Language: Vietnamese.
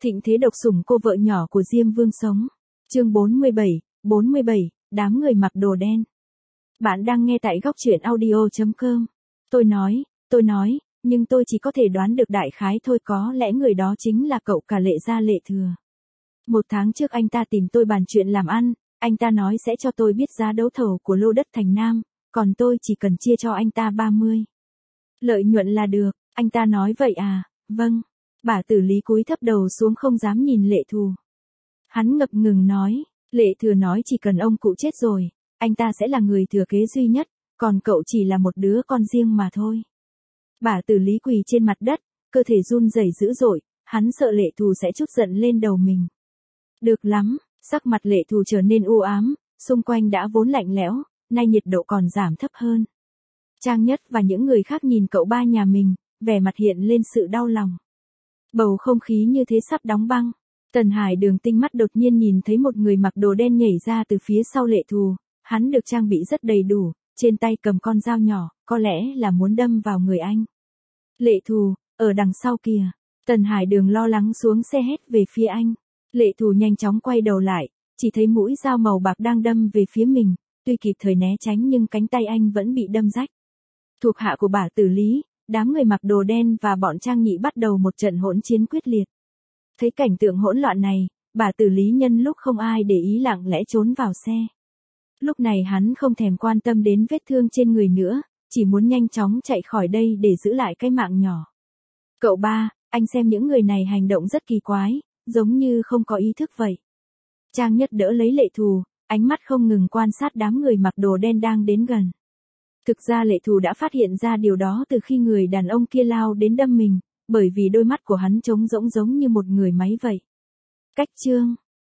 Thịnh thế độc sủng cô vợ nhỏ của Diêm Vương sống. Chương 47, đám người mặc đồ đen. Bạn đang nghe tại góc truyện audio.com. Tôi nói, nhưng tôi chỉ có thể đoán được đại khái thôi, có lẽ người đó chính là cậu cả Lệ Gia Lệ Thừa. 1 tháng trước anh ta tìm tôi bàn chuyện làm ăn, anh ta nói sẽ cho tôi biết giá đấu thầu của lô đất Thành Nam, còn tôi chỉ cần chia cho anh ta 30. Lợi nhuận là được, anh ta nói vậy à, vâng. Bà Tử Lý cúi thấp đầu xuống không dám nhìn Lệ Thù. Hắn ngập ngừng nói, Lệ Thừa nói chỉ cần ông cụ chết rồi, anh ta sẽ là người thừa kế duy nhất, còn cậu chỉ là một đứa con riêng mà thôi. Bà Tử Lý quỳ trên mặt đất, cơ thể run rẩy dữ dội, hắn sợ Lệ Thù sẽ trút giận lên đầu mình. Được lắm, sắc mặt Lệ Thù trở nên u ám, xung quanh đã vốn lạnh lẽo, nay nhiệt độ còn giảm thấp hơn. Trang Nhất và những người khác nhìn cậu ba nhà mình, vẻ mặt hiện lên sự đau lòng. Bầu không khí như thế sắp đóng băng. Tần Hải Đường tinh mắt đột nhiên nhìn thấy một người mặc đồ đen nhảy ra từ phía sau Lệ Thù, hắn được trang bị rất đầy đủ, trên tay cầm con dao nhỏ, có lẽ là muốn đâm vào người anh. Lệ Thù, ở đằng sau kìa. Tần Hải Đường lo lắng xuống xe hét về phía anh. Lệ Thù nhanh chóng quay đầu lại, chỉ thấy mũi dao màu bạc đang đâm về phía mình, tuy kịp thời né tránh nhưng cánh tay anh vẫn bị đâm rách. Thuộc hạ của bà Tử Lý, đám người mặc đồ đen và bọn Trang Nhị bắt đầu một trận hỗn chiến quyết liệt. Thấy cảnh tượng hỗn loạn này, bà Tử Lý nhân lúc không ai để ý lặng lẽ trốn vào xe. Lúc này hắn không thèm quan tâm đến vết thương trên người nữa, chỉ muốn nhanh chóng chạy khỏi đây để giữ lại cái mạng nhỏ. Cậu ba, anh xem những người này hành động rất kỳ quái, giống như không có ý thức vậy. Trang Nhất đỡ lấy Lệ Thù, ánh mắt không ngừng quan sát đám người mặc đồ đen đang đến gần. Thực ra Lệ Thù đã phát hiện ra điều đó từ khi người đàn ông kia lao đến đâm mình, bởi vì đôi mắt của hắn trống rỗng giống như một người máy vậy. Cách chương